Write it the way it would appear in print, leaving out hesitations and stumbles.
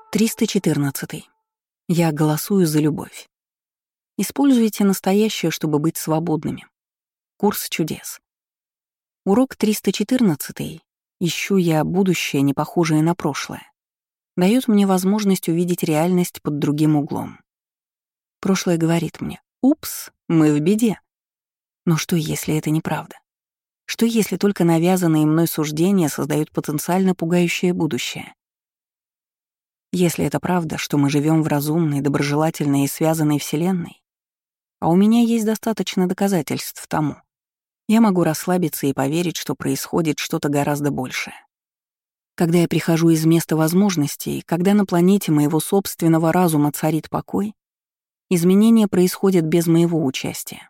314. Я голосую за любовь. Используйте настоящее, чтобы быть свободными. Курс чудес. Урок 314. Ищу я будущее, не похожее на прошлое. Дает мне возможность увидеть реальность под другим углом. Прошлое говорит мне: «Упс, мы в беде». Но что, если это неправда? Что, если только навязанные мной суждения создают потенциально пугающее будущее? Если это правда, что мы живем в разумной, доброжелательной и связанной вселенной, а у меня есть достаточно доказательств тому, я могу расслабиться и поверить, что происходит что-то гораздо большее. Когда я прихожу из места возможностей, когда на планете моего собственного разума царит покой, изменения происходят без моего участия.